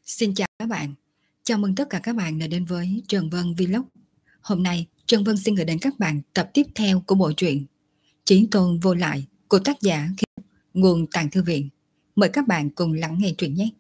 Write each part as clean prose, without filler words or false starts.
Xin chào các bạn. Chào mừng tất cả các bạn đã đến với Trần Vân Vlog. Hôm nay, Trần Vân xin gửi đến các bạn tập tiếp theo của bộ truyện Chí Tôn Vô Lại của tác giả nguồn Tàng Thư Viện. Mời các bạn cùng lắng nghe truyện nhé.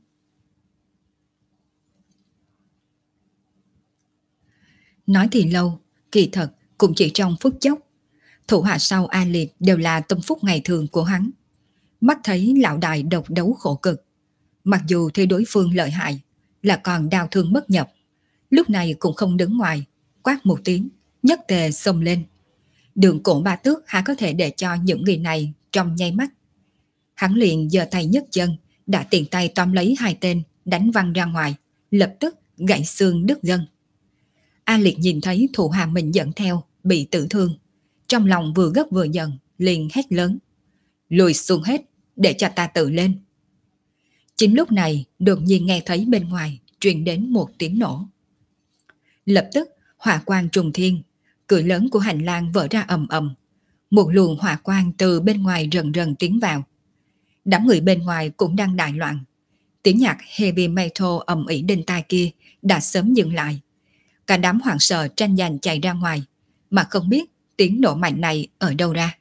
Nói thì lâu, kỳ thật cũng chỉ trong phút chốc. Thủ hạ sau A Liệt đều là tâm phúc ngày thường của hắn. Mắt thấy lão đại độc đấu khổ cực. Mặc dù thấy đối phương lợi hại, là còn đau thương mất nhập, lúc này cũng không đứng ngoài, quát một tiếng, nhất tề xông lên. Đường Cổ Ba Tước há có thể để cho những người này trong nháy mắt. Hắn liền giơ tay nhấc chân, đã tiện tay tóm lấy hai tên, đánh văng ra ngoài, lập tức gãy xương đứt gân. A Liệt nhìn thấy thủ hạ mình dẫn theo bị tử thương, trong lòng vừa gấp vừa giận, liền hét lớn: lùi xuống hết, để cho ta tự lên. Chính lúc này đột nhiên nghe thấy bên ngoài truyền đến một tiếng nổ. Lập tức hỏa quang trùng thiên, cửa lớn của hành lang vỡ ra ầm ầm, một luồng hỏa quang từ bên ngoài rần rần tiến vào. Đám người bên ngoài cũng đang đại loạn. Tiếng nhạc heavy metal ầm ĩ bên tai kia đã sớm dừng lại. Cả đám hoảng sợ tranh giành chạy ra ngoài, mà không biết tiếng nổ mạnh này ở đâu ra.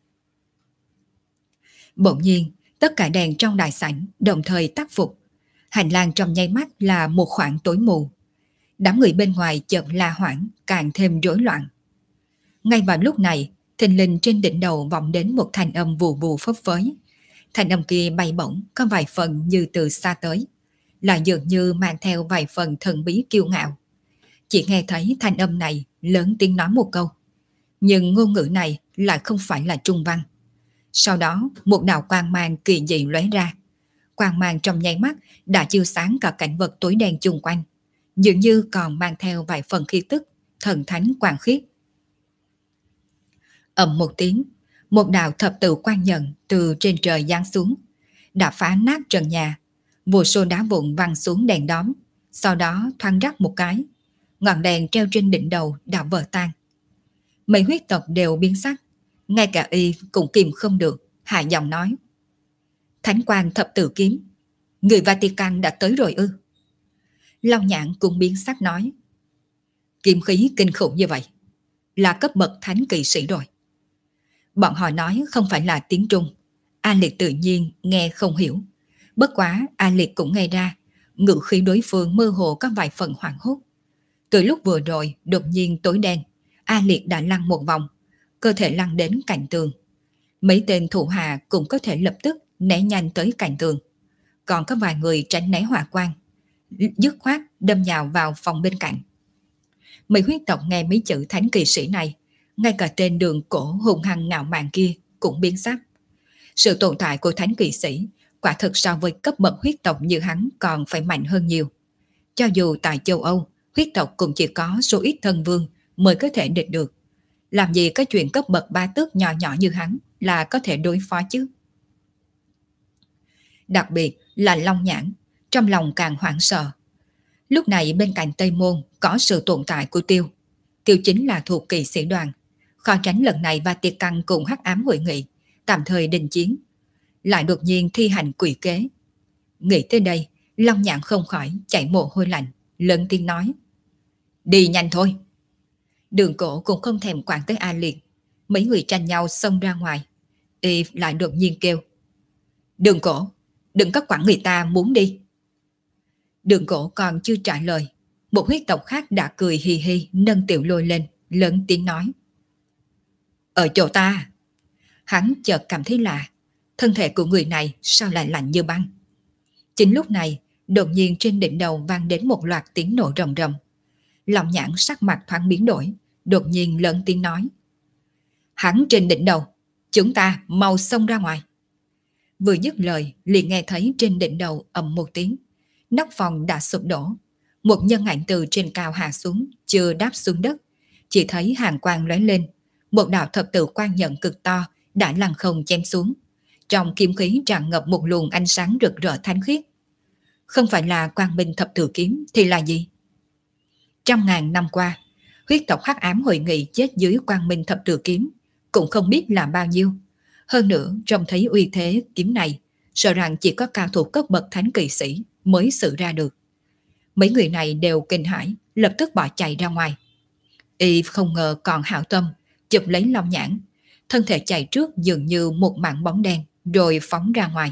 Bỗng nhiên, tất cả đèn trong đại sảnh đồng thời tắt phục. Hành lang trong nháy mắt là một khoảng tối mù. Đám người bên ngoài chợt la hoảng, càng thêm rối loạn. Ngay vào lúc này, thình lình trên đỉnh đầu vọng đến một thanh âm vù vù phấp phới. Thanh âm kia bay bổng, có vài phần như từ xa tới, là dường như mang theo vài phần thần bí kiêu ngạo. Chỉ nghe thấy thanh âm này lớn tiếng nói một câu, nhưng ngôn ngữ này lại không phải là trung văn. Sau đó, một đạo quang mang kỳ dị lóe ra. Quang mang trong nháy mắt đã chiếu sáng cả cảnh vật tối đen chung quanh, dường như còn mang theo vài phần khí tức thần thánh quang khiết. Ầm một tiếng, một đạo thập tự quang nhận từ trên trời giáng xuống, đã phá nát trần nhà. Vô số đá vụn văng xuống đèn đóm, sau đó thoáng rắc một cái, ngọn đèn treo trên đỉnh đầu đã vỡ tan. Mấy huyết tộc đều biến sắc, ngay cả y cũng kìm không được, hạ giọng nói: Thánh quang thập tự kiếm, người Vatican đã tới rồi ư? Long Nhãn cũng biến sắc nói: kiếm khí kinh khủng như vậy, là cấp bậc thánh kỵ sĩ rồi. Bọn họ nói không phải là tiếng Trung, A Liệt tự nhiên nghe không hiểu. Bất quá A Liệt cũng nghe ra, ngữ khí đối phương mơ hồ có vài phần hoảng hốt. Từ lúc vừa rồi đột nhiên tối đen, A Liệt đã lăn một vòng, cơ thể lăn đến cạnh tường. Mấy tên thủ hạ cũng có thể lập tức né nhanh tới cạnh tường. Còn có vài người tránh né hỏa quang, dứt khoát đâm nhào vào phòng bên cạnh. Mấy huyết tộc nghe mấy chữ thánh kỵ sĩ này, ngay cả tên Đường Cổ hùng hăng ngạo mạn kia cũng biến sắc. Sự tồn tại của thánh kỵ sĩ quả thực so với cấp bậc huyết tộc như hắn còn phải mạnh hơn nhiều. Cho dù tại châu Âu, huyết tộc cũng chỉ có số ít thân vương mới có thể địch được. Làm gì có chuyện cấp bậc ba tước nhỏ nhỏ như hắn là có thể đối phó chứ. Đặc biệt là Long Nhãn, trong lòng càng hoảng sợ. Lúc này bên cạnh Tây Môn có sự tồn tại của Tiêu. Tiêu chính là thuộc kỵ sĩ đoàn. Khó tránh lần này Vatican cùng hắc ám hội nghị, tạm thời đình chiến. Lại đột nhiên thi hành quỷ kế. Nghĩ tới đây, Long Nhãn không khỏi chảy mồ hôi lạnh, lớn tiếng nói: đi nhanh thôi. Đường Cổ cũng không thèm quản tới A Liệt. Mấy người tranh nhau xông ra ngoài. Y lại đột nhiên kêu: Đường Cổ, đừng có quản người ta muốn đi. Đường Cổ còn chưa trả lời, một huyết tộc khác đã cười hì hì nâng Tiểu Lôi lên, lớn tiếng nói: ở chỗ ta. Hắn chợt cảm thấy lạ, thân thể của người này sao lại lạnh như băng. Chính lúc này, đột nhiên trên đỉnh đầu vang đến một loạt tiếng nổ rầm rầm. Long Nhãn sắc mặt thoáng biến đổi, đột nhiên lớn tiếng nói: hắn trên đỉnh đầu, chúng ta mau xông ra ngoài. Vừa dứt lời liền nghe thấy trên đỉnh đầu ầm một tiếng, nóc phòng đã sụp đổ. Một nhân ảnh từ trên cao hạ xuống, chưa đáp xuống đất, chỉ thấy hàn quang lóe lên, một đạo thập tự quang nhận cực to đã lăng không chém xuống. Trong kiếm khí tràn ngập một luồng ánh sáng rực rỡ thánh khiết. Không phải là quang minh thập tự kiếm thì là gì? Trăm ngàn năm qua, huyết tộc hắc ám hội nghị chết dưới quang minh thập tự kiếm cũng không biết là bao nhiêu. Hơn nữa, trông thấy uy thế kiếm này, sợ rằng chỉ có cao thủ cấp bậc thánh kỵ sĩ mới xử ra được. Mấy người này đều kinh hãi, lập tức bỏ chạy ra ngoài. Y không ngờ còn hảo tâm, chụp lấy Long Nhãn, thân thể chạy trước dường như một mảng bóng đen, rồi phóng ra ngoài.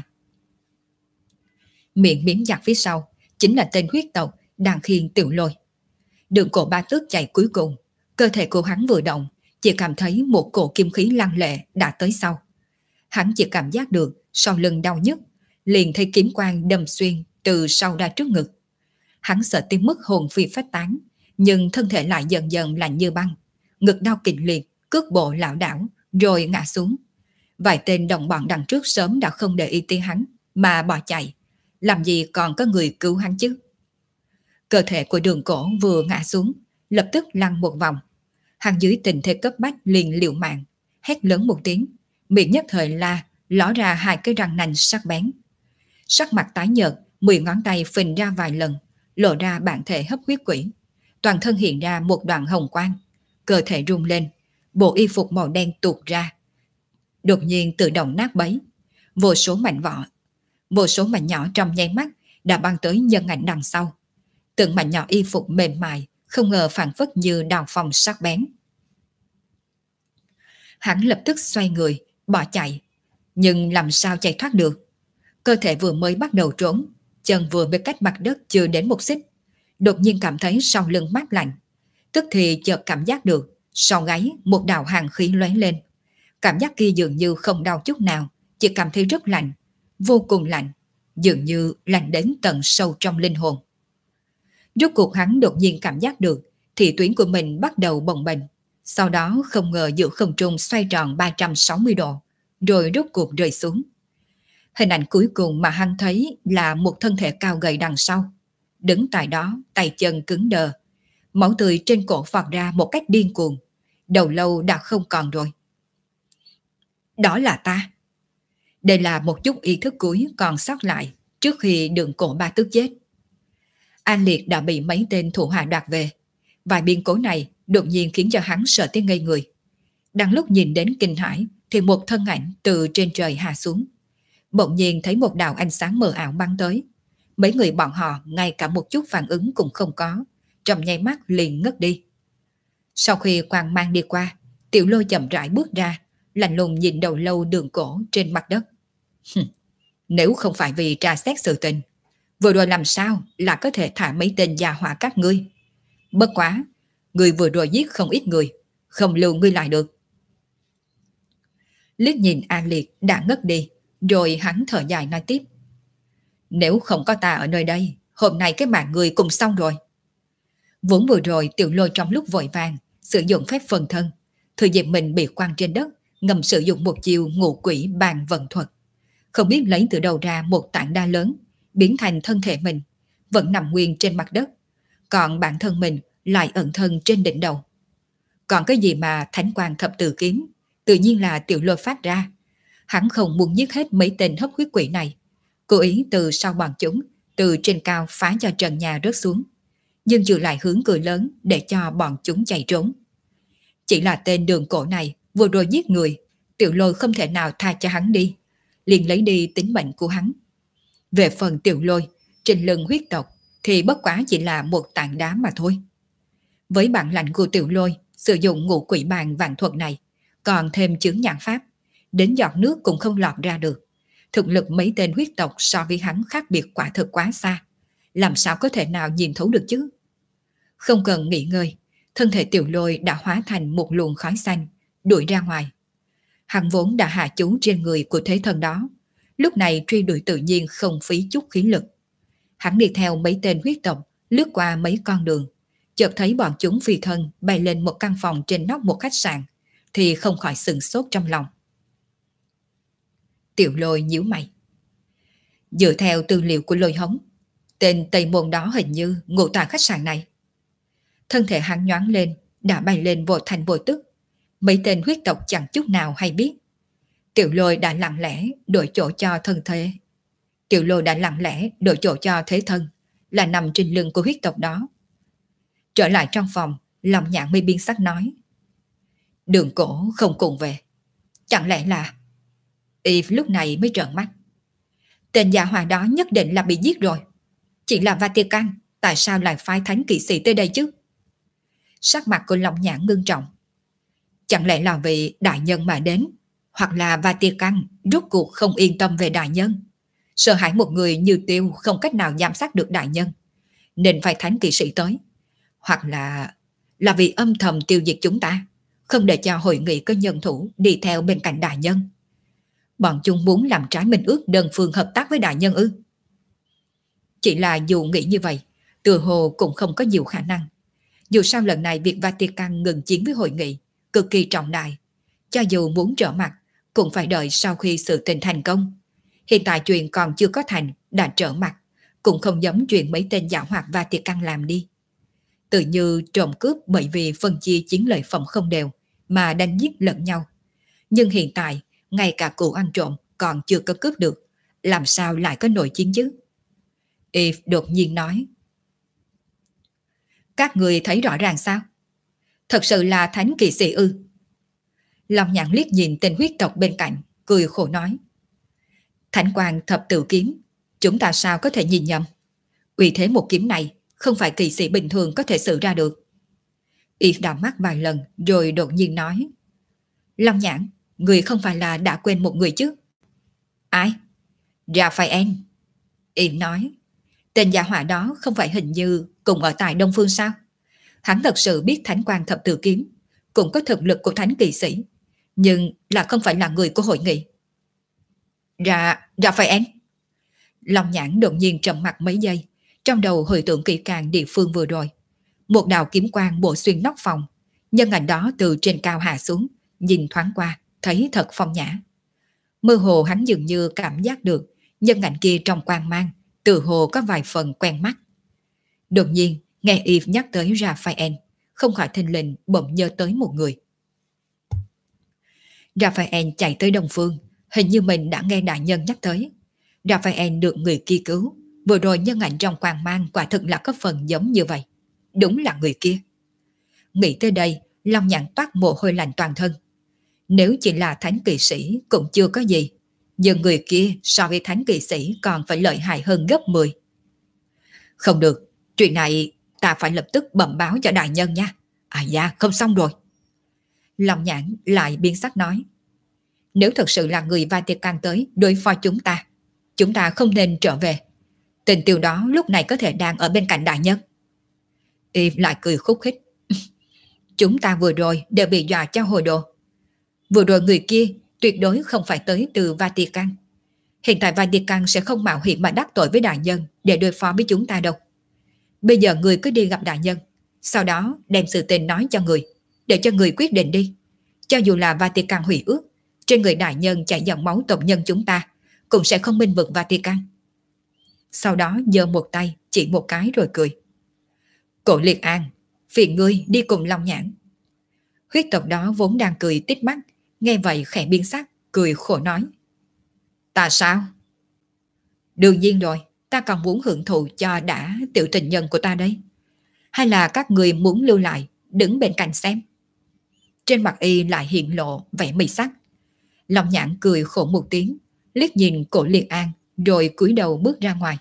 Miệng miếm chặt phía sau, chính là tên huyết tộc đang khiêng Tiểu Lôi. Đường cổ ba tước chạy cuối cùng, cơ thể của hắn vừa động, chỉ cảm thấy một cổ kim khí lăng lệ đã tới sau. Hắn chỉ cảm giác được sau lưng đau nhức, liền thấy kiếm quang đâm xuyên từ sau ra trước ngực. Hắn sợ tới mức hồn phi phách tán, nhưng thân thể lại dần dần lạnh như băng, ngực đau kịch liệt, cước bộ lảo đảo, rồi ngã xuống. Vài tên đồng bọn đằng trước sớm đã không để ý tới hắn, mà bỏ chạy. Làm gì còn có người cứu hắn chứ? Cơ thể của Đường Cổ vừa ngã xuống, lập tức lăn một vòng. Hắn dưới tình thế cấp bách liền liều mạng, hét lớn một tiếng, miệng nhất thời la, ló ra hai cái răng nanh sắc bén. Sắc mặt tái nhợt, 10 ngón tay phình ra vài lần, lộ ra bản thể hấp huyết quỷ. Toàn thân hiện ra một đoạn hồng quang, cơ thể rung lên, bộ y phục màu đen tuột ra. Đột nhiên tự động nát bấy, vô số mảnh nhỏ trong nháy mắt đã băng tới nhân ảnh đằng sau. Từng mảnh nhỏ y phục mềm mại, không ngờ phản phất như đào phong sắc bén. Hắn lập tức xoay người, bỏ chạy, nhưng làm sao chạy thoát được? Cơ thể vừa mới bắt đầu trốn, chân vừa mới cách mặt đất chưa đến một xích, đột nhiên cảm thấy sau lưng mát lạnh, tức thì chợt cảm giác được sau gáy một đạo hàn khí lóe lên. Cảm giác kia dường như không đau chút nào, chỉ cảm thấy rất lạnh, vô cùng lạnh, dường như lạnh đến tận sâu trong linh hồn. Rốt cuộc hắn đột nhiên cảm giác được thị tuyến của mình bắt đầu bồng bềnh, sau đó không ngờ giữa không trung xoay tròn 360 độ, rồi rốt cuộc rơi xuống. Hình ảnh cuối cùng mà hắn thấy là một thân thể cao gầy đằng sau, đứng tại đó, tay chân cứng đờ, máu tươi trên cổ phọt ra một cách điên cuồng, đầu lâu đã không còn rồi. Đó là ta. Đây là một chút ý thức cuối còn sót lại trước khi Đường Cổ ba tước chết. An Liệt đã bị mấy tên thủ hạ đoạt về. Vài biến cố này đột nhiên khiến cho hắn sợ tới ngây người. Đang lúc nhìn đến kinh hãi thì một thân ảnh từ trên trời hạ xuống. Bỗng nhiên thấy một đạo ánh sáng mờ ảo bắn tới. Mấy người bọn họ ngay cả một chút phản ứng cũng không có, trong nháy mắt liền ngất đi. Sau khi quang mang đi qua, Tiểu Lôi chậm rãi bước ra, lạnh lùng nhìn đầu lâu Đường Cổ trên mặt đất. Nếu không phải vì tra xét sự tình, vừa rồi làm sao là có thể thả mấy tên gia hỏa các ngươi? Bất quá, người vừa rồi giết không ít người, không lưu ngươi lại được. Liếc nhìn An Liệt đã ngất đi, rồi hắn thở dài nói tiếp. Nếu không có ta ở nơi đây, hôm nay cái mạng người cùng xong rồi. Vốn vừa rồi Tiểu Lôi trong lúc vội vàng sử dụng phép phần thân, thừa dịp mình bị quăng trên đất, ngầm sử dụng một chiêu ngũ quỷ bàn vận thuật. Không biết lấy từ đâu ra một tảng đá lớn, biến thành thân thể mình, vẫn nằm nguyên trên mặt đất, còn bản thân mình lại ẩn thân trên đỉnh đầu. Còn cái gì mà thánh quang thập tự kiếm, tự nhiên là Tiểu Lôi phát ra. Hắn không muốn giết hết mấy tên hấp huyết quỷ này, cố ý từ sau bọn chúng, từ trên cao phá cho trần nhà rớt xuống, nhưng trừ lại hướng cửa lớn để cho bọn chúng chạy trốn. Chỉ là tên Đường Cổ này vừa rồi giết người, Tiểu Lôi không thể nào tha cho hắn đi, liền lấy đi tính mệnh của hắn. Về phần Tiểu Lôi, trên lưng huyết tộc thì bất quá chỉ là một tảng đá mà thôi. Với bản lãnh của Tiểu Lôi, sử dụng ngũ quỷ bàn vạn thuật này, còn thêm chướng nhãn pháp, đến giọt nước cũng không lọt ra được. Thực lực mấy tên huyết tộc so với hắn khác biệt quả thực quá xa, làm sao có thể nào nhìn thấu được chứ? Không cần nghỉ ngơi, thân thể Tiểu Lôi đã hóa thành một luồng khói xanh, đuổi ra ngoài. Hắn vốn đã hạ chú trên người của thế thần đó, lúc này truy đuổi tự nhiên không phí chút khí lực. Hắn đi theo mấy tên huyết tộc, lướt qua mấy con đường, chợt thấy bọn chúng phi thân bay lên một căn phòng trên nóc một khách sạn, thì không khỏi sửng sốt trong lòng. Tiểu Lôi nhíu mày. Dựa theo tư liệu của Lôi Hống, tên Tây Môn đó hình như ngụ tại khách sạn này. Thân thể hắn nhoáng lên, đã bay lên vội thành vội tức. Mấy tên huyết tộc chẳng chút nào hay biết. Tiểu Lôi đã lặng lẽ đổi chỗ cho thân thế. Tiểu Lôi đã lặng lẽ đổi chỗ cho thế thân, là nằm trên lưng của huyết tộc đó. Trở lại trong phòng, lòng nhạn mi biên sắc nói. Đường Cổ không cùng về. Chẳng lẽ là... Y lúc này mới trợn mắt. Tên gia hòa đó nhất định là bị giết rồi. Chỉ là Vatican, tại sao lại phái thánh kỵ sĩ tới đây chứ? Sắc mặt của Long Nhãn ngưng trọng. Chẳng lẽ là vì đại nhân mà đến, hoặc là Vatican rốt cuộc không yên tâm về đại nhân, sợ hãi một người như Tiêu không cách nào giám sát được đại nhân, nên phải thánh kỵ sĩ tới, hoặc là vì âm thầm tiêu diệt chúng ta, không để cho hội nghị có nhân thủ đi theo bên cạnh đại nhân. Bọn chúng muốn làm trái minh ước đơn phương hợp tác với đại nhân ư? Chỉ là dù nghĩ như vậy, tựa hồ cũng không có nhiều khả năng. Dù sao lần này việc Vatican ngừng chiến với hội nghị cực kỳ trọng đại, cho dù muốn trở mặt cũng phải đợi sau khi sự tình thành công. Hiện tại chuyện còn chưa có thành đã trở mặt, cũng không giống chuyện mấy tên giảo hoạt Vatican làm đi. Tự như trộm cướp bởi vì phân chia chiến lợi phẩm không đều mà đánh giết lẫn nhau. Nhưng hiện tại, ngay cả cụ ăn trộm còn chưa có cướp được, làm sao lại có nội chiến chứ? Eve đột nhiên nói. Các người thấy rõ ràng sao? Thật sự là thánh kỵ sĩ ư? Long Nhãn liếc nhìn tên huyết tộc bên cạnh, cười khổ nói. Thánh quang thập tự kiếm, chúng ta sao có thể nhìn nhầm? Uy thế một kiếm này không phải kỵ sĩ bình thường có thể xử ra được. Eve đảo mắt vài lần rồi đột nhiên nói. Long Nhãn, người không phải là đã quên một người chứ? Ai? Raphael. Eve nói. Tên gia hỏa đó không phải hình như cùng ở tại Đông Phương sao? Hắn thật sự biết thánh quang thập tự kiếm, cũng có thực lực của thánh kỵ sĩ, nhưng là không phải là người của hội nghị. Raphael. Long Nhãn đột nhiên trầm mặt mấy giây, trong đầu hồi tưởng kỹ càng địa phương vừa rồi. Một đạo kiếm quang bổ xuyên nóc phòng, nhân ảnh đó từ trên cao hạ xuống, nhìn thoáng qua, thấy thật phong nhã. Mơ hồ hắn dường như cảm giác được nhân ảnh kia trong quang mang, tự hồ có vài phần quen mắt. Đột nhiên, nghe Eve nhắc tới Raphael, không khỏi thình lình bỗng nhớ tới một người. Raphael chạy tới Đông Phương, hình như mình đã nghe đại nhân nhắc tới. Raphael được người kia cứu, vừa rồi nhân ảnh trong quang mang quả thực là có phần giống như vậy. Đúng là người kia. Nghĩ tới đây, Long Nhãn toát mồ hôi lạnh toàn thân. Nếu chỉ là thánh kỵ sĩ cũng chưa có gì, nhưng người kia so với thánh kỵ sĩ còn phải lợi hại hơn gấp 10. Không được, chuyện này ta phải lập tức bẩm báo cho đại nhân nha. À dạ, không xong rồi. Long Nhãn lại biến sắc nói. Nếu thật sự là người Vatican tới đối phó chúng ta không nên trở về. Tình Tiêu đó lúc này có thể đang ở bên cạnh đại nhân. Eve lại cười khúc khích. Chúng ta vừa rồi đều bị dọa cho hồi đồ. Vừa rồi người kia tuyệt đối không phải tới từ Vatican. Hiện tại Vatican sẽ không mạo hiểm mà đắc tội với đại nhân để đối phó với chúng ta đâu. Bây giờ người cứ đi gặp đại nhân, sau đó đem sự tình nói cho người, để cho người quyết định đi. Cho dù là Vatican hủy ước, trên người đại nhân chảy dòng máu tộc nhân chúng ta cũng sẽ không bênh vực Vatican. Sau đó giơ một tay chỉ một cái rồi cười. Cổ Liệt An, phiền ngươi đi cùng Long Nhãn. Huyết tộc đó vốn đang cười tít mắt, nghe vậy khẽ biến sắc, cười khổ nói. Ta sao? Đương nhiên rồi, ta còn muốn hưởng thụ cho đã tiểu tình nhân của ta đấy. Hay là các người muốn lưu lại, đứng bên cạnh xem? Trên mặt y lại hiện lộ vẻ mị sắc. Long Nhãn cười khổ một tiếng, liếc nhìn Cổ Liệt An, rồi cúi đầu bước ra ngoài.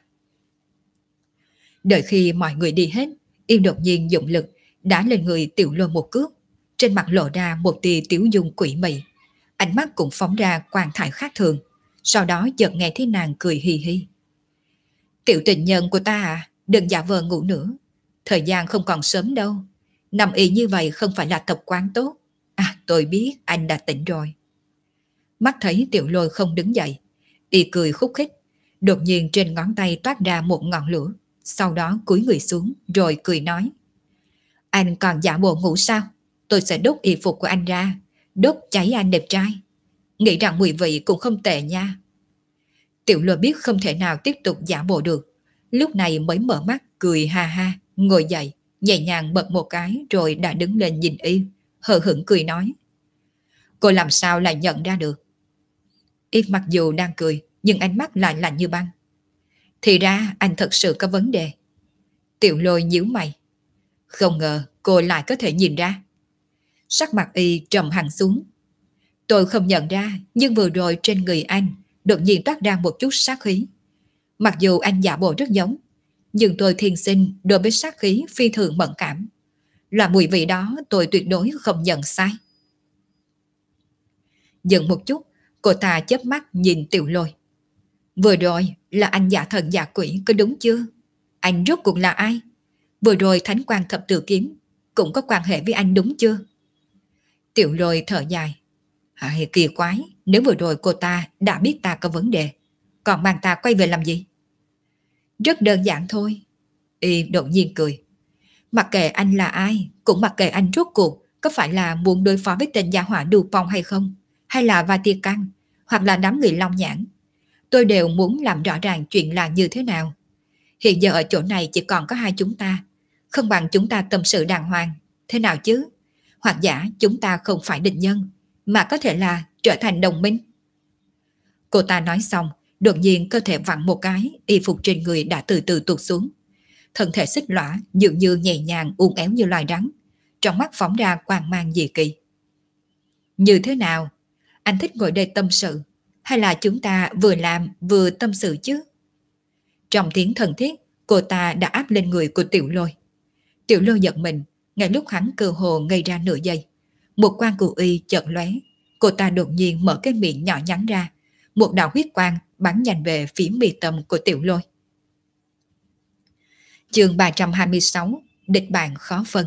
Đợi khi mọi người đi hết, y đột nhiên dụng lực đã lên người Tiểu Lôi một cước, trên mặt lộ ra một tia tiếu dung quỷ mị, ánh mắt cũng phóng ra quang thải khác thường. Sau đó chợt nghe thấy nàng cười hì hì. Tiểu tình nhân của ta à, đừng giả vờ ngủ nữa, thời gian không còn sớm đâu, nằm y như vậy không phải là tập quán tốt. À, tôi biết anh đã tỉnh rồi. Mắt thấy Tiểu Lôi không đứng dậy, y cười khúc khích, đột nhiên trên ngón tay toát ra một ngọn lửa, sau đó cúi người xuống rồi cười nói. Anh còn giả bộ ngủ sao? Tôi sẽ đốt y phục của anh ra, đốt cháy anh đẹp trai. Nghĩ rằng mùi vị cũng không tệ nha. Tiểu Lôi biết không thể nào tiếp tục giả bộ được, lúc này mới mở mắt cười ha ha, ngồi dậy, nhẹ nhàng bật một cái rồi đã đứng lên nhìn y, hờ hững cười nói. Cô làm sao lại nhận ra được? Y mặc dù đang cười, nhưng ánh mắt lại lạnh như băng. Thì ra anh thật sự có vấn đề. Tiểu Lôi nhíu mày. Không ngờ cô lại có thể nhìn ra. Sắc mặt y trầm hẳn xuống. Tôi không nhận ra, nhưng vừa rồi trên người anh đột nhiên toát ra một chút sát khí. Mặc dù anh giả bộ rất giống, Nhưng tôi thiên sinh đối với sát khí phi thường mẫn cảm. Là mùi vị đó tôi tuyệt đối không nhận sai. Dừng một chút, cô ta chớp mắt nhìn Tiểu Lôi. Vừa rồi là anh giả thần giả quỷ có đúng chưa? Anh rốt cuộc là ai? Vừa rồi Thánh Quang Thập Tự Kiếm cũng có quan hệ với anh đúng chưa? Tiểu Lôi thở dài. Kỳ quái, nếu vừa rồi cô ta đã biết ta có vấn đề, còn mang ta quay về làm gì? Rất đơn giản thôi. Y đột nhiên cười. Mặc kệ anh là ai, cũng mặc kệ anh rốt cuộc có phải là muốn đối phó với tên gia hỏa Đù Phong hay không, hay là Vatican, hoặc là đám người Long Nhãn. Tôi đều muốn làm rõ ràng chuyện là như thế nào. Hiện giờ ở chỗ này chỉ còn có hai chúng ta, không bằng chúng ta tâm sự đàng hoàng, thế nào chứ? Hoặc giả chúng ta không phải địch nhân, mà có thể là trở thành đồng minh. Cô ta nói xong, đột nhiên cơ thể vặn một cái, y phục trên người đã từ từ tụt xuống. Thân thể xích lõa, dường như nhẹ nhàng uốn éo như loài rắn, trong mắt phóng ra quang mang dị kỳ. Như thế nào? Anh thích ngồi đây tâm sự, hay là chúng ta vừa làm vừa tâm sự chứ? Trong tiếng thân thiết, cô ta đã áp lên người của Tiểu Lôi. Tiểu Lôi giật mình, ngay lúc hắn cơ hồ ngây ra nửa giây. Một quang của y chợt lóe, cô ta đột nhiên mở cái miệng nhỏ nhắn ra, một đạo huyết quang bắn nhanh về phía mi tâm của Tiểu Lôi. Chương 326, địch bạn khó phân.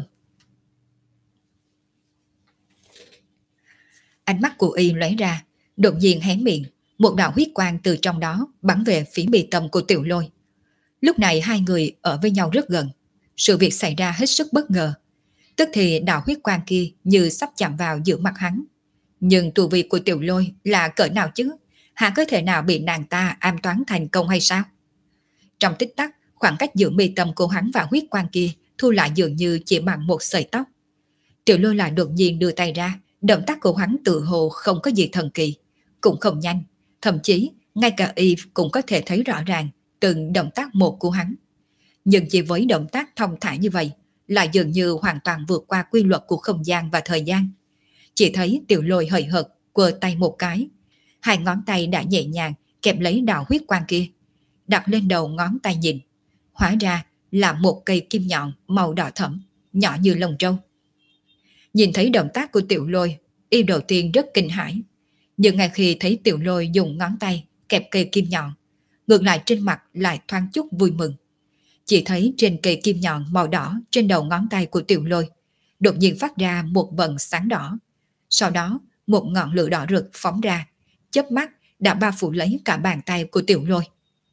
Ánh mắt của y lóe ra, đột nhiên hé miệng, một đạo huyết quang từ trong đó bắn về phía mi tâm của Tiểu Lôi. Lúc này hai người ở với nhau rất gần, sự việc xảy ra hết sức bất ngờ. Tức thì đạo huyết quang kia như sắp chạm vào giữa mặt hắn. Nhưng tu vi của Tiểu Lôi là cỡ nào chứ? Hắn có thể nào bị nàng ta ám toán thành công hay sao? Trong tích tắc, khoảng cách giữa mi tâm của hắn và huyết quang kia thu lại dường như chỉ bằng một sợi tóc. Tiểu Lôi lại đột nhiên đưa tay ra, động tác của hắn tự hồ không có gì thần kỳ, cũng không nhanh, thậm chí ngay cả y cũng có thể thấy rõ ràng từng động tác một của hắn. Nhưng chỉ với động tác thông thả như vậy, lại dường như hoàn toàn vượt qua quy luật của không gian và thời gian. Chỉ thấy Tiểu Lôi hời hợt quơ tay một cái, hai ngón tay đã nhẹ nhàng kẹp lấy đạo huyết quang kia, đặt lên đầu ngón tay nhìn, hóa ra là một cây kim nhọn màu đỏ thẫm, nhỏ như lông trâu. Nhìn thấy động tác của Tiểu Lôi, y đầu tiên rất kinh hãi, nhưng ngay khi thấy Tiểu Lôi dùng ngón tay kẹp cây kim nhọn, ngược lại trên mặt lại thoáng chút vui mừng. Chỉ thấy trên cây kim nhọn màu đỏ trên đầu ngón tay của Tiểu Lôi đột nhiên phát ra một vầng sáng đỏ, sau đó một ngọn lửa đỏ rực phóng ra, chớp mắt đã bao phủ lấy cả bàn tay của Tiểu Lôi.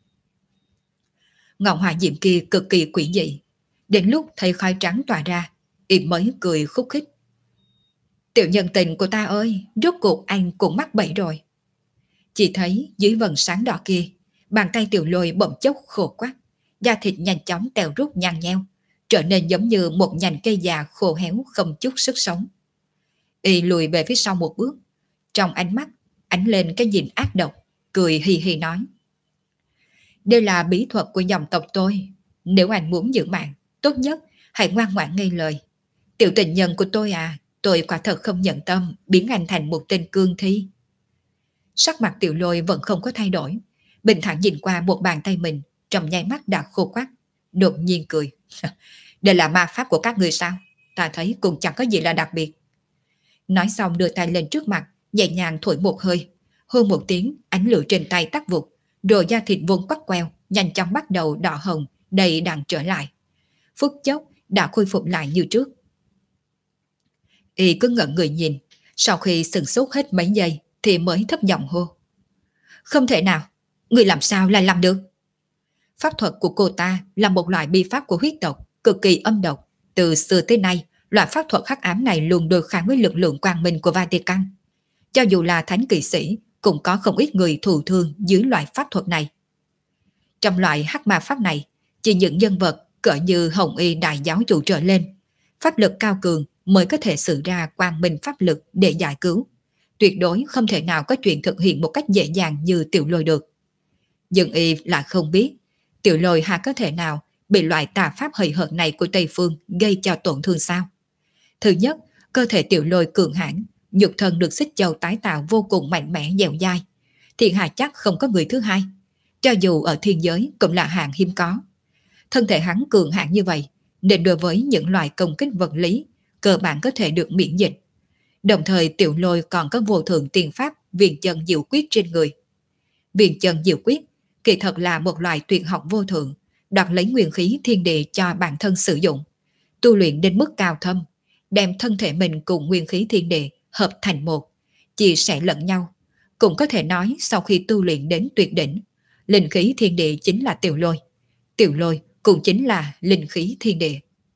Ngọn hỏa diệm kia cực kỳ quỷ dị, đến lúc thấy khói trắng tỏa ra, y mới cười khúc khích. Tiểu nhân tình của ta ơi, rốt cuộc anh cũng mắc bẫy rồi. Chỉ thấy dưới vầng sáng đỏ kia, bàn tay Tiểu Lôi bỗng chốc khô quắt, da thịt nhanh chóng tèo rút nhăn nheo, trở nên giống như một nhành cây già khô héo không chút sức sống. Y lùi về phía sau một bước, trong ánh mắt ánh lên cái nhìn ác độc, cười hì hì nói: đây là bí thuật của dòng tộc tôi, nếu anh muốn giữ mạng, tốt nhất hãy ngoan ngoãn nghe lời. Tiểu tình nhân của tôi à, tôi quả thật không nhận tâm biến anh thành một tên cương thi. Sắc mặt Tiểu Lôi vẫn không có thay đổi, bình thản nhìn qua một bàn tay mình, trong nháy mắt đã khô quắt, đột nhiên cười. Đây là ma pháp của các người sao? Ta thấy cũng chẳng có gì là đặc biệt. Nói xong đưa tay lên trước mặt, nhẹ nhàng thổi một hơi, hô một tiếng, ánh lửa trên tay tắt vụt, rồi da thịt vốn quắt queo nhanh chóng bắt đầu đỏ hồng, đầy đặn trở lại. Phút chốc đã khôi phục lại như trước. Y cứ ngẩn người nhìn, sau khi sửng sốt hết mấy giây thì mới thấp giọng hô: không thể nào, người làm sao lại làm được? Pháp thuật của cô ta là một loại bi pháp của huyết tộc, cực kỳ âm độc. Từ xưa tới nay, loại pháp thuật hắc ám này luôn đối kháng với lực lượng quang minh của Vatican. Cho dù là thánh kỵ sĩ, cũng có không ít người thụ thương dưới loại pháp thuật này. Trong loại hắc ma pháp này, chỉ những nhân vật cỡ như Hồng Y đại giáo chủ trở lên, pháp lực cao cường mới có thể sử ra quang minh pháp lực để giải cứu. Tuyệt đối không thể nào có chuyện thực hiện một cách dễ dàng như Tiểu Lôi được. Nhưng Y lại không biết, Tiểu Lôi hà có thể nào bị loại tà pháp hời hợt này của Tây Phương gây cho tổn thương sao? Thứ nhất, cơ thể Tiểu Lôi cường hãn, nhục thân được xích châu tái tạo vô cùng mạnh mẽ dẻo dai. Thiên hạ chắc không có người thứ hai, cho dù ở thiên giới cũng là hạng hiếm có. Thân thể hắn cường hãn như vậy, nên đối với những loại công kích vật lý, cơ bản có thể được miễn dịch. Đồng thời Tiểu Lôi còn có vô thượng tiền pháp Viền Chân Diệu Quyết trên người. Viền Chân Diệu Quyết kỳ thật là một loại tuyệt học vô thượng, đoạt lấy nguyên khí thiên địa cho bản thân sử dụng, tu luyện đến mức cao thâm, đem thân thể mình cùng nguyên khí thiên địa hợp thành một, chia sẻ lẫn nhau. Cũng có thể nói sau khi tu luyện đến tuyệt đỉnh, linh khí thiên địa chính là Tiểu Lôi, Tiểu Lôi cũng chính là linh khí thiên địa.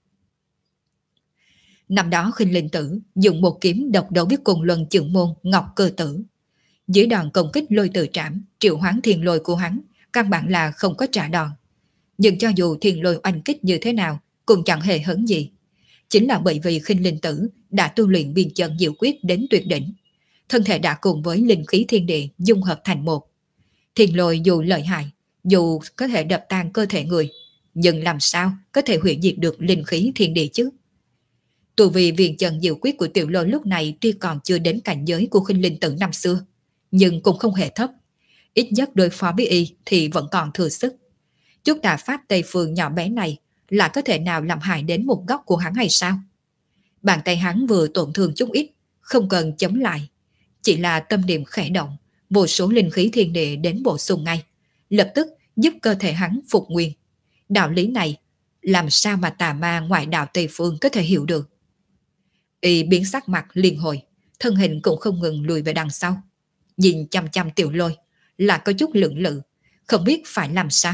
Năm đó Khinh Linh Tử dùng một kiếm độc đấu với cùng luân trưởng môn Ngọc Cơ Tử. Dưới đòn công kích lôi tự trảm, triệu hoán thiên lôi của hắn, căn bản là không có trả đòn. Nhưng cho dù thiên lôi oanh kích như thế nào, cũng chẳng hề hấn gì. Chính là bởi vì Khinh Linh Tử đã tu luyện Viền Chân Diệu Quyết đến tuyệt đỉnh, thân thể đã cùng với linh khí thiên địa dung hợp thành một. Thiên lôi dù lợi hại, dù có thể đập tan cơ thể người, nhưng làm sao có thể hủy diệt được linh khí thiên địa chứ? Tu vì Viền Chân Diệu Quyết của Tiểu Lôi lúc này tuy còn chưa đến cảnh giới của Khinh Linh Tử năm xưa, nhưng cũng không hề thấp. Ít nhất đối phó với y thì vẫn còn thừa sức. Chút đà pháp Tây Phương nhỏ bé này là có thể nào làm hại đến một góc của hắn hay sao? Bàn tay hắn vừa tổn thương chút ít, không cần chống lại. Chỉ là tâm niệm khẽ động, vô số linh khí thiên địa đến bổ sung ngay, lập tức giúp cơ thể hắn phục nguyên. Đạo lý này, làm sao mà tà ma ngoại đạo Tây Phương có thể hiểu được? Y biến sắc mặt liên hồi, thân hình cũng không ngừng lùi về đằng sau. Nhìn chăm chăm Tiểu Lôi, là có chút lưỡng lự, không biết phải làm sao.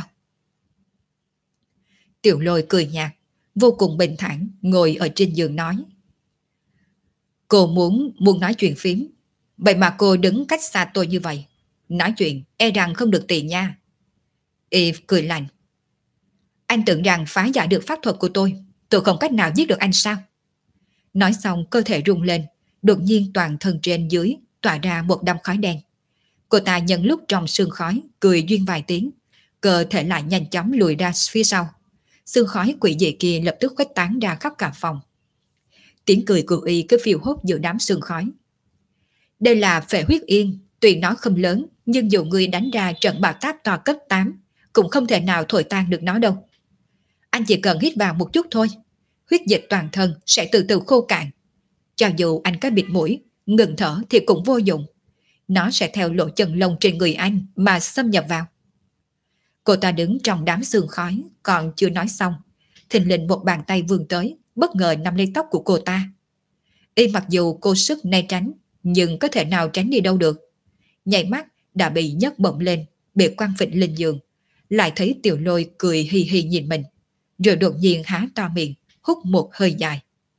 Tiểu Lôi cười nhạt, vô cùng bình thản ngồi ở trên giường nói: Cô muốn nói chuyện phím, vậy mà cô đứng cách xa tôi như vậy, nói chuyện e rằng không được tì nha. Y cười lạnh: Anh tưởng rằng phá giải được pháp thuật của tôi không cách nào giết được anh sao? Nói xong cơ thể rung lên, đột nhiên toàn thân trên dưới tỏa ra một đám khói đen. Cô ta nhân lúc trong sương khói cười duyên vài tiếng, cơ thể lại nhanh chóng lùi ra phía sau. Sương khói quỷ dị kia lập tức khuếch tán ra khắp cả phòng. Tiếng cười của y cứ phiêu hốt giữa đám sương khói. Đây là Phệ Huyết Yên, tuy nó không lớn, nhưng dù người đánh ra trận bạo táp to cấp 8, cũng không thể nào thổi tan được nó đâu. Anh chỉ cần hít vào một chút thôi, huyết dịch toàn thân sẽ từ từ khô cạn. Cho dù anh có bịt mũi, ngừng thở thì cũng vô dụng. Nó sẽ theo lỗ chân lông trên người anh mà xâm nhập vào. Cô ta đứng trong đám sương khói, còn chưa nói xong, thình lình một bàn tay vươn tới, bất ngờ nắm lấy tóc của cô ta. Y mặc dù cô sức né tránh, nhưng có thể nào tránh đi đâu được. Nhảy mắt đã bị nhấc bổng lên, bị quăng phịch lên giường. Lại thấy Tiểu Lôi cười hì hì nhìn mình, rồi đột nhiên há to miệng, hút một hơi dài.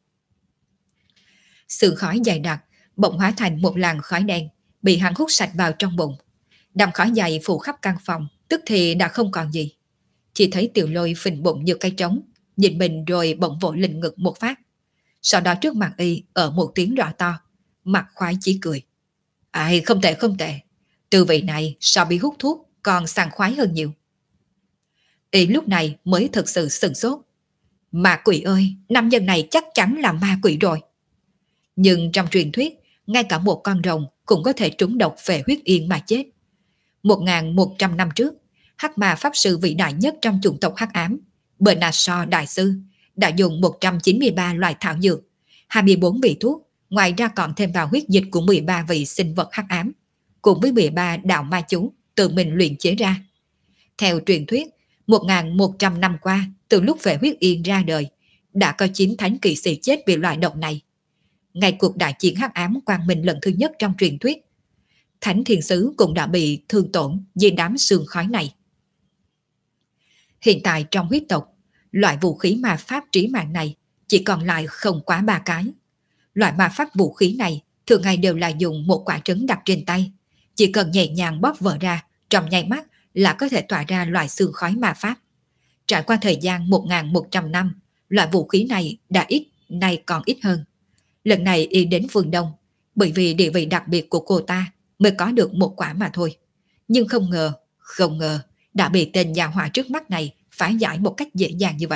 Sương khói dày đặc bỗng hóa thành một làn khói đen, bị hắn hút sạch vào trong bụng. Đám khói dày phủ khắp căn phòng, tức thì đã không còn gì. Chỉ thấy Tiểu Lôi phình bụng như cây trống, nhìn mình rồi bỗng vỗ lên ngực một phát. Sau đó trước mặt y ở một tiếng rõ to, mặt khoái chí cười. Ai, không tệ không tệ, tư vị này so bị hút thuốc còn sảng khoái hơn nhiều. Y lúc này mới thực sự sửng sốt. Ma quỷ ơi, nam nhân này chắc chắn là ma quỷ rồi. Nhưng trong truyền thuyết, ngay cả một con rồng cũng có thể trúng độc Phệ Huyết Yên mà chết. 1100 năm trước, Hắc Ma Pháp Sư vĩ đại nhất trong chủng tộc Hắc Ám, Bernard Shaw Đại Sư, đã dùng 193 loại thảo dược, 24 vị thuốc, ngoài ra còn thêm vào huyết dịch của 13 vị sinh vật Hắc Ám, cùng với 13 đạo ma chú tự mình luyện chế ra. Theo truyền thuyết, 1100 năm qua, từ lúc Phệ Huyết Yên ra đời, đã có 9 thánh kỵ sĩ chết vì loại độc này. Ngày cuộc đại chiến Hắc Ám quang minh lần thứ nhất trong truyền thuyết, Thánh Thiên Sứ cũng đã bị thương tổn vì đám sương khói này. Hiện tại trong huyết tộc, loại vũ khí ma pháp trí mạng này chỉ còn lại không quá 3 cái. Loại ma pháp vũ khí này thường ngày đều là dùng một quả trứng đặt trên tay, chỉ cần nhẹ nhàng bóp vỡ ra, trong nháy mắt là có thể tỏa ra loại sương khói ma pháp. Trải qua thời gian 1100 năm, loại vũ khí này đã ít, nay còn ít hơn. Lần này y đến phương Đông, bởi vì địa vị đặc biệt của cô ta mới có được một quả mà thôi. Nhưng không ngờ, đã bị tên già họa trước mắt này phá giải một cách dễ dàng như vậy.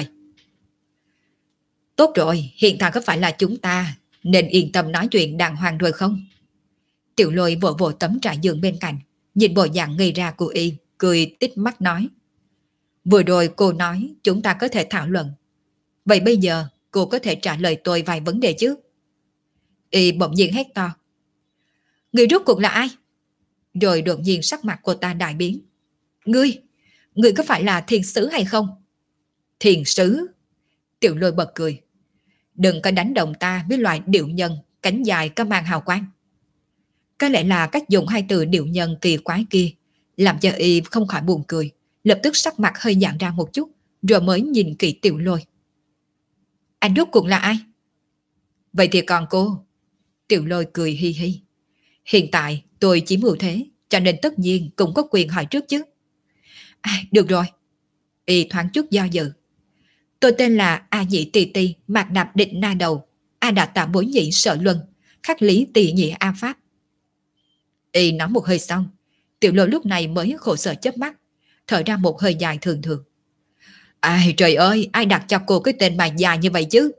Tốt rồi, hiện tại có phải là chúng ta nên yên tâm nói chuyện đàng hoàng rồi không? Tiểu Lôi vội vội tấm trải giường bên cạnh, nhìn bộ dạng ngây ra của y, cười tít mắt nói. Vừa rồi cô nói chúng ta có thể thảo luận. Vậy bây giờ cô có thể trả lời tôi vài vấn đề chứ? Y bỗng nhiên hét to. Người rốt cuộc là ai? Rồi đột nhiên sắc mặt cô ta đại biến. Ngươi có phải là thiên sứ hay không? Thiên sứ? Tiểu Lôi bật cười. Đừng có đánh đồng ta với loại điệu nhân, cánh dài có mang hào quang. Có lẽ là cách dùng hai từ điệu nhân kỳ quái kia, làm cho Y không khỏi buồn cười, lập tức sắc mặt hơi giãn ra một chút, rồi mới nhìn kỹ Tiểu Lôi. Anh rốt cuộc là ai? Vậy thì còn cô? Tiểu Lôi cười hi hi. Hiện tại tôi chiếm ưu thế, cho nên tất nhiên cũng có quyền hỏi trước chứ. Được rồi. Y thoáng chút do dự. Tôi tên là A Nhị Tỳ Tỳ, Mạc Nạp Định Na Đầu, A Đạt Tạ Bối Nhị Sợ Luân, Khắc Lý Tỳ Nhị A Pháp. Y nói một hơi xong, Tiểu Lôi lúc này mới khổ sở chớp mắt, thở ra một hơi dài thường thường. Trời ơi, ai đặt cho cô cái tên mà dài như vậy chứ?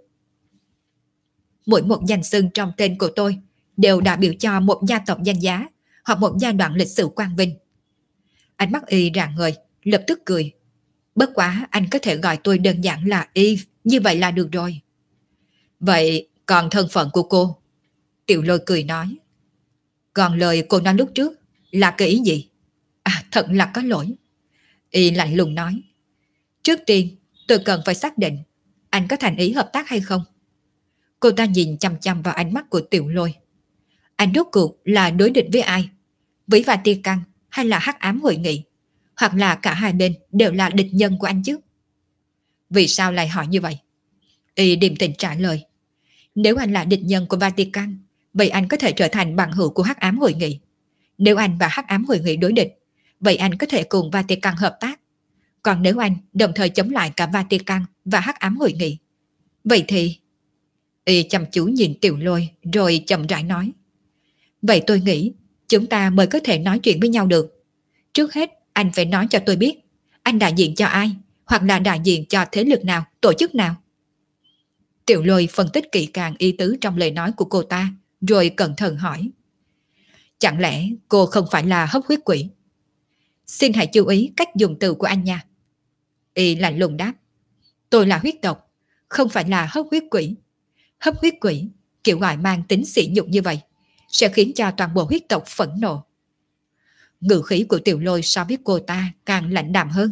Mỗi một danh xưng trong tên của tôi đều đại biểu cho một gia tộc danh giá hoặc một giai đoạn lịch sử quang vinh. Ánh mắt Y rạng ngời, lập tức cười. Bất quá anh có thể gọi tôi đơn giản là Y, như vậy là được rồi. Vậy còn thân phận của cô? Tiểu Lôi cười nói. Còn lời cô nói lúc trước là cái ý gì? Thật là có lỗi. Y lạnh lùng nói. Trước tiên tôi cần phải xác định anh có thành ý hợp tác hay không. Cô ta nhìn chăm chăm vào ánh mắt của Tiểu Lôi. Anh rốt cuộc là đối địch với ai? Vĩ và Tia Căng hay là Hắc Ám Hội Nghị? Hoặc là cả hai bên đều là địch nhân của anh chứ? Vì sao lại hỏi như vậy? Y điềm tĩnh trả lời. Nếu anh là địch nhân của Vatican, vậy anh có thể trở thành bằng hữu của Hắc Ám Hội Nghị. Nếu anh và Hắc Ám Hội Nghị đối địch, vậy anh có thể cùng Vatican hợp tác. Còn nếu anh đồng thời chống lại cả Vatican và Hắc Ám Hội Nghị, vậy thì... Y chăm chú nhìn Tiểu Lôi rồi chậm rãi nói. Vậy tôi nghĩ chúng ta mới có thể nói chuyện với nhau được. Trước hết anh phải nói cho tôi biết anh đại diện cho ai, hoặc là đại diện cho thế lực nào, tổ chức nào. Tiểu Lôi phân tích kỹ càng ý tứ trong lời nói của cô ta, rồi cẩn thận hỏi. Chẳng lẽ cô không phải là hấp huyết quỷ? Xin hãy chú ý cách dùng từ của anh nha. Y lạnh lùng đáp. Tôi là huyết tộc, không phải là hấp huyết quỷ. Hấp huyết quỷ, kiểu gọi mang tính sỉ nhục như vậy, sẽ khiến cho toàn bộ huyết tộc phẫn nộ. Ngữ khí của Tiểu Lôi so với cô ta càng lạnh đạm hơn.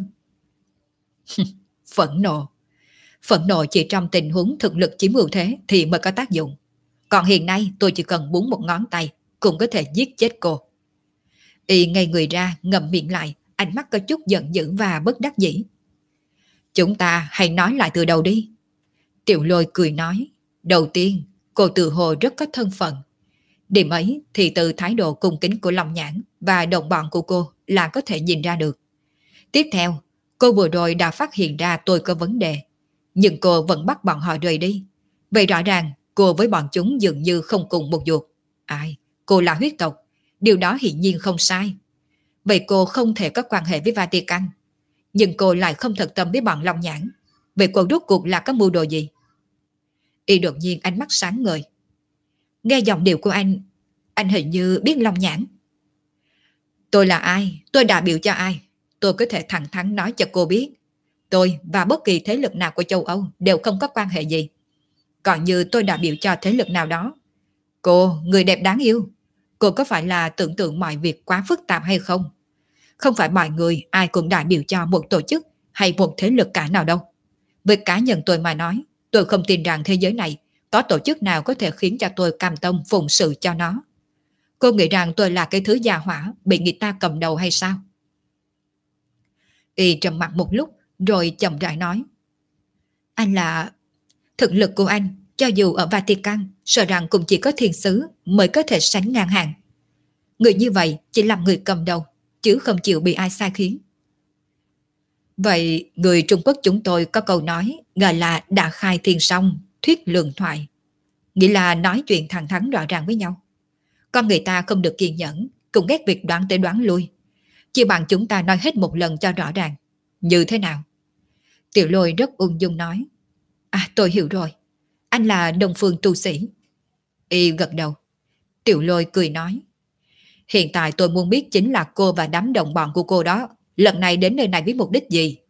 Phẫn nộ. Phẫn nộ chỉ trong tình huống thực lực chiếm ưu thế thì mới có tác dụng. Còn hiện nay tôi chỉ cần búng một ngón tay cũng có thể giết chết cô. Y ngây người ra, ngậm miệng lại, ánh mắt có chút giận dữ và bất đắc dĩ. Chúng ta hãy nói lại từ đầu đi. Tiểu Lôi cười nói. Đầu tiên, cô tự hồ rất có thân phận. Điểm ấy thì từ thái độ cung kính của Long Nhãn và đồng bọn của cô là có thể nhìn ra được. Tiếp theo, cô vừa rồi đã phát hiện ra tôi có vấn đề, nhưng cô vẫn bắt bọn họ rời đi. Vậy rõ ràng cô với bọn chúng dường như không cùng một ruột. Cô là huyết tộc, điều đó hiển nhiên không sai. Vậy cô không thể có quan hệ với Vatican, nhưng cô lại không thật tâm với bọn Long Nhãn. Vậy cô rốt cuộc là có mưu đồ gì? Y đột nhiên ánh mắt sáng ngời. Nghe giọng điệu của anh hình như biết Long Nhãn. Tôi là ai? Tôi đại biểu cho ai? Tôi có thể thẳng thắn nói cho cô biết. Tôi và bất kỳ thế lực nào của châu Âu đều không có quan hệ gì. Còn như tôi đại biểu cho thế lực nào đó. Cô, người đẹp đáng yêu, cô có phải là tưởng tượng mọi việc quá phức tạp hay không? Không phải mọi người ai cũng đại biểu cho một tổ chức hay một thế lực cả nào đâu. Với cá nhân tôi mà nói, tôi không tin rằng thế giới này có tổ chức nào có thể khiến cho tôi cam tâm phụng sự cho nó. Cô nghĩ rằng tôi là cái thứ già hỏa bị người ta cầm đầu hay sao? Y trầm mặt một lúc rồi chậm rãi nói. Anh là... Thực lực của anh, cho dù ở Vatican, sợ rằng cũng chỉ có thiên sứ mới có thể sánh ngang hàng. Người như vậy chỉ làm người cầm đầu, chứ không chịu bị ai sai khiến. Vậy người Trung Quốc chúng tôi có câu nói gọi là đã khai thiên song, thuyết lường thoại. Nghĩa là nói chuyện thẳng thắn rõ ràng với nhau. Con người ta không được kiên nhẫn, cũng ghét việc đoán tới đoán lui. Chỉ bằng chúng ta nói hết một lần cho rõ ràng. Như thế nào? Tiểu Lôi rất ung dung nói. Tôi hiểu rồi. Anh là Đông Phương tu sĩ. Y gật đầu. Tiểu Lôi cười nói. Hiện tại tôi muốn biết chính là cô và đám đồng bọn của cô đó lần này đến nơi này với mục đích gì?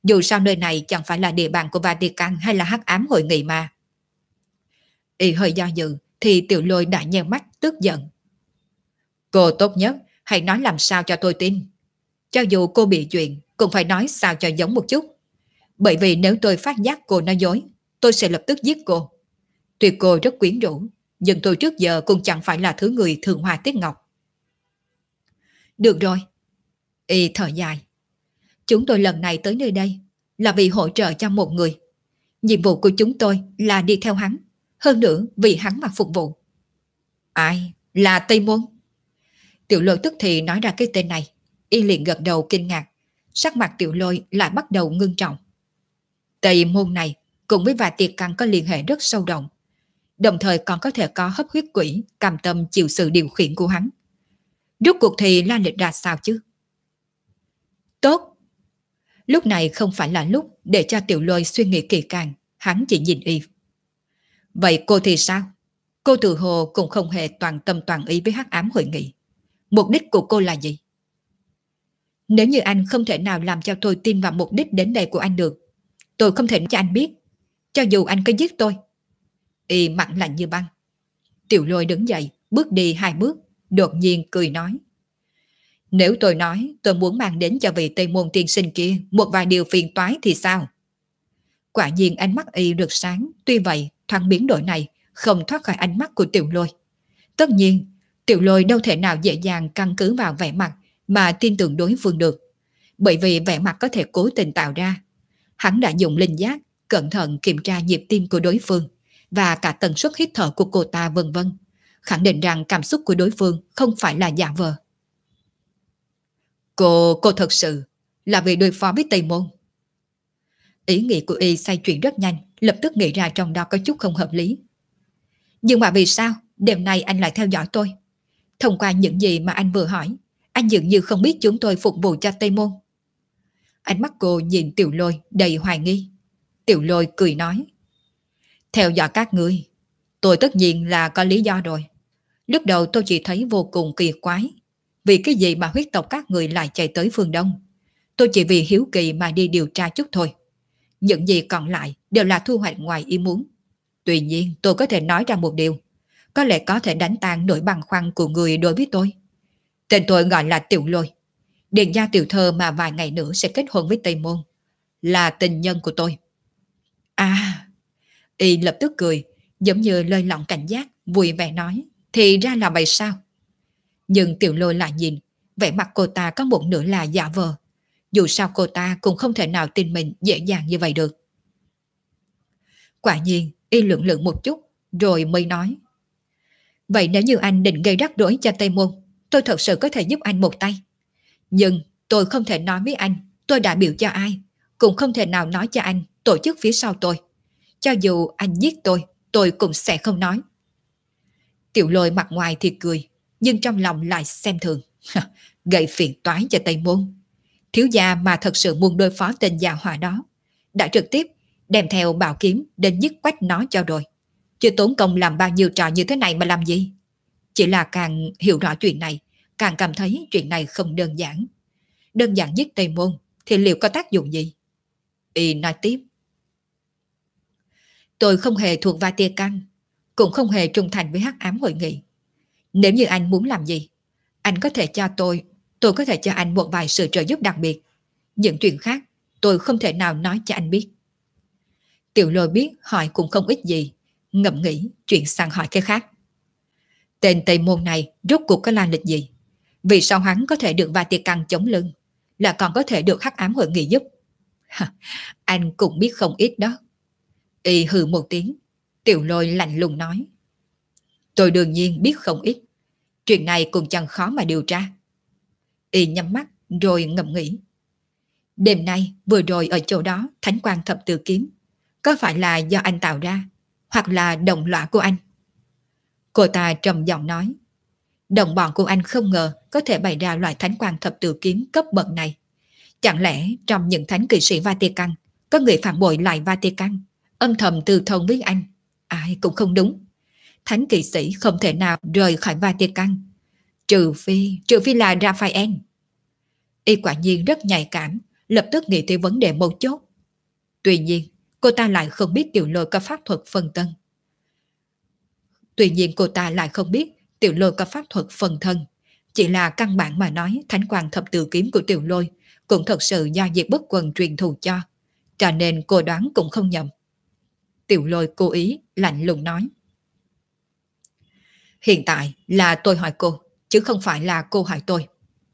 Dù sao nơi này chẳng phải là địa bàn của Vatican hay là hắc ám hội nghị mà. Y hơi do dự thì Tiểu Lôi đã nheo mắt tức giận. Cô tốt nhất hãy nói làm sao cho tôi tin. Cho dù cô bị chuyện cũng phải nói sao cho giống một chút. Bởi vì nếu tôi phát giác cô nói dối, tôi sẽ lập tức giết cô. Tuy cô rất quyến rũ, nhưng tôi trước giờ cũng chẳng phải là thứ người thường hoa tiếc ngọc. Được rồi. Y thở dài. Chúng tôi lần này tới nơi đây là vì hỗ trợ cho một người. Nhiệm vụ của chúng tôi là đi theo hắn. Hơn nữa vì hắn mà phục vụ. Ai? Là Tây Môn? Tiểu Lôi tức thì nói ra cái tên này. Y liền gật đầu kinh ngạc. Sắc mặt Tiểu Lôi lại bắt đầu ngưng trọng. Tây Môn này cùng với Vatican có liên hệ rất sâu đậm. Đồng thời còn có thể có hấp huyết quỷ cam tâm chịu sự điều khiển của hắn. Rốt cuộc thì la lịch ra sao chứ? Tốt. Lúc này không phải là lúc để cho Tiểu Lôi suy nghĩ kỳ càng. Hắn chỉ nhìn Y. Vậy cô thì sao? Cô tự hồ cũng không hề toàn tâm toàn ý với hắc ám hội nghị. Mục đích của cô là gì? Nếu như anh không thể nào làm cho tôi tin vào mục đích đến đây của anh được, tôi không thể nói cho anh biết. Cho dù anh có giết tôi. Y mặn lạnh như băng. Tiểu Lôi đứng dậy, bước đi 2 bước, đột nhiên cười nói. Nếu tôi nói tôi muốn mang đến cho vị Tây Môn tiên sinh kia một vài điều phiền toái thì sao? Quả nhiên ánh mắt Y rực sáng, tuy vậy thoáng biến đổi này không thoát khỏi ánh mắt của Tiểu Lôi. Tất nhiên, Tiểu Lôi đâu thể nào dễ dàng căn cứ vào vẻ mặt mà tin tưởng đối phương được, bởi vì vẻ mặt có thể cố tình tạo ra. Hắn đã dùng linh giác cẩn thận kiểm tra nhịp tim của đối phương và cả tần suất hít thở của cô ta vân vân, khẳng định rằng cảm xúc của đối phương không phải là giả vờ. Cô thật sự là vì đối phó với Tây Môn. Ý nghĩ của Y xoay chuyển rất nhanh, lập tức nghĩ ra trong đó có chút không hợp lý. Nhưng mà vì sao đêm nay anh lại theo dõi tôi? Thông qua những gì mà anh vừa hỏi, anh dường như không biết chúng tôi phục vụ cho Tây Môn. Ánh mắt cô nhìn Tiểu Lôi đầy hoài nghi. Tiểu Lôi cười nói. Theo dõi các ngươi, tôi tất nhiên là có lý do rồi. Lúc đầu tôi chỉ thấy vô cùng kỳ quái. Vì cái gì mà huyết tộc các người lại chạy tới phương Đông? Tôi chỉ vì hiếu kỳ mà đi điều tra chút thôi. Những gì còn lại đều là thu hoạch ngoài ý muốn. Tuy nhiên tôi có thể nói ra một điều. Có lẽ có thể đánh tan nỗi băn khoăn của người đối với tôi. Tên tôi gọi là Tiểu Lôi. Điền gia tiểu thơ mà vài ngày nữa sẽ kết hôn với Tây Môn. Là tình nhân của tôi. À, Y lập tức cười, giống như lơi lỏng cảnh giác, vui vẻ nói. Thì ra là vậy sao? Nhưng Tiểu Lôi lại nhìn, vẻ mặt cô ta có một nửa là giả vờ. Dù sao cô ta cũng không thể nào tin mình dễ dàng như vậy được. Quả nhiên, Y lưỡng lự một chút, rồi mới nói. Vậy nếu như anh định gây rắc rối cho Tây Môn, tôi thật sự có thể giúp anh một tay. Nhưng tôi không thể nói với anh tôi đã biểu cho ai, cũng không thể nào nói cho anh tổ chức phía sau tôi. Cho dù anh giết tôi cũng sẽ không nói. Tiểu Lôi mặt ngoài thì cười, nhưng trong lòng lại xem thường. Gây phiền toái cho Tây Môn. Thiếu gia mà thật sự muốn đối phó tên già họa đó, đã trực tiếp đem theo bảo kiếm đến dứt quách nó cho rồi. Chưa tốn công làm bao nhiêu trò như thế này mà làm gì? Chỉ là càng hiểu rõ chuyện này, càng cảm thấy chuyện này không đơn giản. Đơn giản giết Tây Môn thì liệu có tác dụng gì? Y nói tiếp. Tôi không hề thuộc Vatican, cũng không hề trung thành với hắc ám hội nghị. Nếu như anh muốn làm gì, anh có thể cho tôi có thể cho anh một vài sự trợ giúp đặc biệt. Những chuyện khác tôi không thể nào nói cho anh biết. Tiểu Lôi biết hỏi cũng không ít gì, ngẫm nghĩ chuyển sang hỏi cái khác. Tên Tây Môn này rốt cuộc có lan lịch gì? Vì sao hắn có thể được Vatican chống lưng, là còn có thể được hắc ám hội nghị giúp? Anh cũng biết không ít đó. Y hừ một tiếng, Tiểu Lôi lạnh lùng nói. Tôi đương nhiên biết không ít. Chuyện này cũng chẳng khó mà điều tra. Y nhắm mắt rồi ngẫm nghĩ. Đêm nay vừa rồi ở chỗ đó Thánh Quang Thập Tự Kiếm, có phải là do anh tạo ra, hoặc là đồng lõa của anh? Cô ta trầm giọng nói. Đồng bọn của anh không ngờ có thể bày ra loại Thánh Quang Thập Tự Kiếm cấp bậc này. Chẳng lẽ trong những thánh kỵ sĩ Vatican có người phản bội lại Vatican, âm thầm tư thông với anh? Ai cũng không đúng. Thánh kỵ sĩ không thể nào rời khỏi Vatican, trừ phi là Raphael. Y quả nhiên rất nhạy cảm, lập tức nghĩ tới vấn đề mấu chốt. Tuy nhiên, cô ta lại không biết Tiểu Lôi có pháp thuật phân thân. Tuy nhiên cô ta lại không biết Tiểu Lôi có pháp thuật phân thân. Chỉ là căn bản mà nói, thánh quang thập tự kiếm của Tiểu Lôi cũng thật sự do Diệt Bất Quần truyền thụ cho nên cô đoán cũng không nhầm. Tiểu Lôi cố ý lạnh lùng nói. Hiện tại là tôi hỏi cô, chứ không phải là cô hỏi tôi.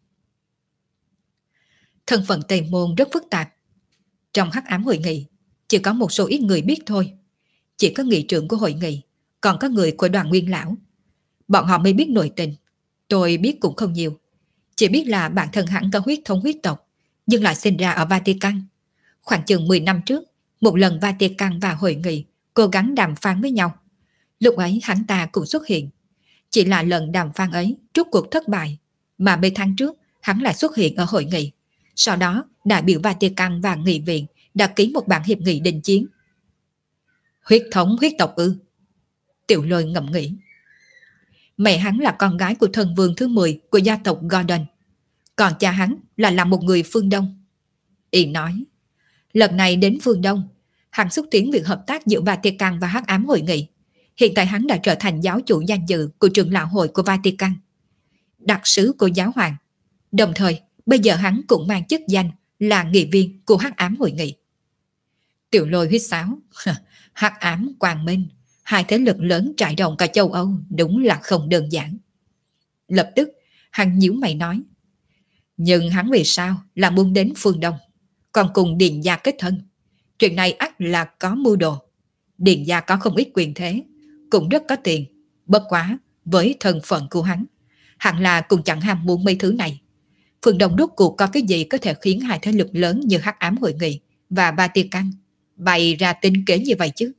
Thân phận Tây Môn rất phức tạp. Trong hắc ám hội nghị, chỉ có một số ít người biết thôi. Chỉ có nghị trưởng của hội nghị, còn có người của đoàn Nguyên Lão. Bọn họ mới biết nội tình. Tôi biết cũng không nhiều. Chỉ biết là bản thân hắn có huyết thống huyết tộc, nhưng lại sinh ra ở Vatican. Khoảng chừng 10 năm trước, một lần Vatican và hội nghị cố gắng đàm phán với nhau. Lúc ấy hắn ta cũng xuất hiện. Chỉ là lần đàm phán ấy rốt cuộc thất bại, mà mấy tháng trước hắn lại xuất hiện ở hội nghị. Sau đó, đại biểu Vatican và nghị viện đã ký một bản hiệp nghị đình chiến. Huyết thống huyết tộc ư? Tiểu Lôi ngẫm nghĩ. Mẹ hắn là con gái của thần vương thứ 10 của gia tộc Gordon. Còn cha hắn là một người phương Đông. Yên nói, lần này đến phương Đông, hắn xúc tiến việc hợp tác giữa Vatican và hắc ám hội nghị. Hiện tại hắn đã trở thành giáo chủ danh dự của trưởng lão hội của Vatican, đặc sứ của giáo hoàng. Đồng thời, bây giờ hắn cũng mang chức danh là nghị viên của hắc ám hội nghị. Tiểu Lôi huýt sáo. Hắc ám, quang minh, hai thế lực lớn trải rộng cả châu Âu, đúng là không đơn giản. Lập tức, hắn nhíu mày nói. Nhưng hắn vì sao là muốn đến phương Đông, còn cùng Điền gia kết thân? Chuyện này ắt là có mưu đồ. Điền gia có không ít quyền thế, cũng rất có tiền. Bất quá, với thân phận của hắn, hẳn là cũng chẳng ham muốn mấy thứ này. Phương Đông rốt cuộc có cái gì có thể khiến hai thế lực lớn như hắc ám hội nghị và Vatican bày ra tính kế như vậy chứ?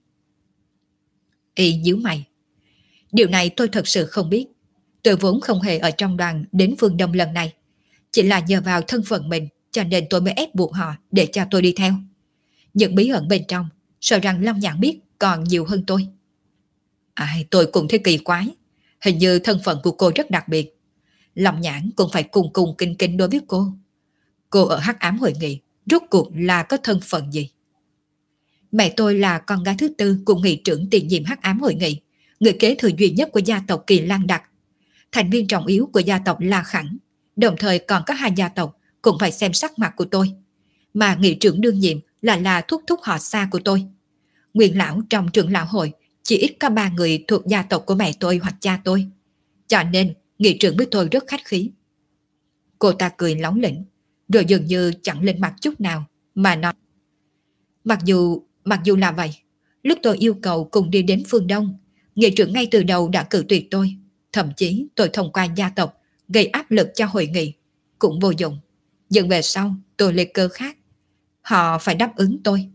Y nhíu mày. Điều này tôi thật sự không biết. Tôi vốn không hề ở trong đoàn đến phương Đông lần này. Chỉ là nhờ vào thân phận mình cho nên tôi mới ép buộc họ để cho tôi đi theo. Những bí ẩn bên trong, sợ rằng Long Nhạn biết còn nhiều hơn tôi. Tôi cũng thấy kỳ quái. Hình như thân phận của cô rất đặc biệt. Long Nhãn cũng phải cùng cùng kinh kinh đối với cô. Cô ở hắc ám hội nghị, rốt cuộc là có thân phận gì? Mẹ tôi là con gái thứ tư của nghị trưởng tiền nhiệm hắc ám hội nghị, người kế thừa duy nhất của gia tộc Kỳ Lan Đặc, thành viên trọng yếu của gia tộc La Khẳng. Đồng thời còn có hai gia tộc cũng phải xem sắc mặt của tôi. Mà nghị trưởng đương nhiệm là thúc thúc họ xa của tôi. Nguyên lão trong trưởng lão hội chỉ ít có 3 người thuộc gia tộc của mẹ tôi hoặc cha tôi. Cho nên nghị trưởng với tôi rất khách khí. Cô ta cười lóng lĩnh, rồi dường như chẳng lên mặt chút nào, mà nói. Mặc dù là vậy, lúc tôi yêu cầu cùng đi đến phương Đông, nghị trưởng ngay từ đầu đã cự tuyệt tôi. Thậm chí tôi thông qua gia tộc gây áp lực cho hội nghị, cũng vô dụng. Nhưng về sau tôi lấy cớ khác, họ phải đáp ứng tôi.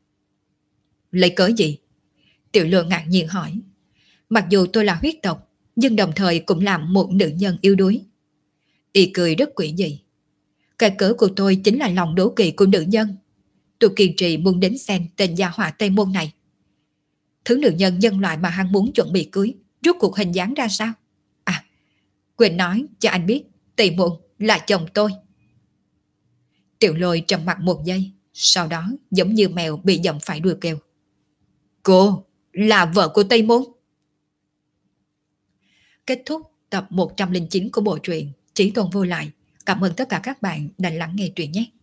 Lấy cớ gì? Tiểu Lôi ngạc nhiên hỏi. Mặc dù tôi là huyết tộc, nhưng đồng thời cũng là một nữ nhân yếu đuối. Y cười rất quỷ dị. Cái cớ của tôi chính là lòng đố kỵ của nữ nhân. Tôi kiên trì muốn đến xem tên gia họa Tây Môn này. Thứ nữ nhân nhân loại mà hắn muốn chuẩn bị cưới, rốt cuộc hình dáng ra sao? Quên nói cho anh biết, Tây Môn là chồng tôi. Tiểu Lôi trầm mặt một giây, sau đó giống như mèo bị dẫm phải đuôi kêu. Cô là vợ của Tây Môn. Kết thúc tập 109 của bộ truyện Trí Tôn Vô Lại. Cảm ơn tất cả các bạn đã lắng nghe truyện nhé.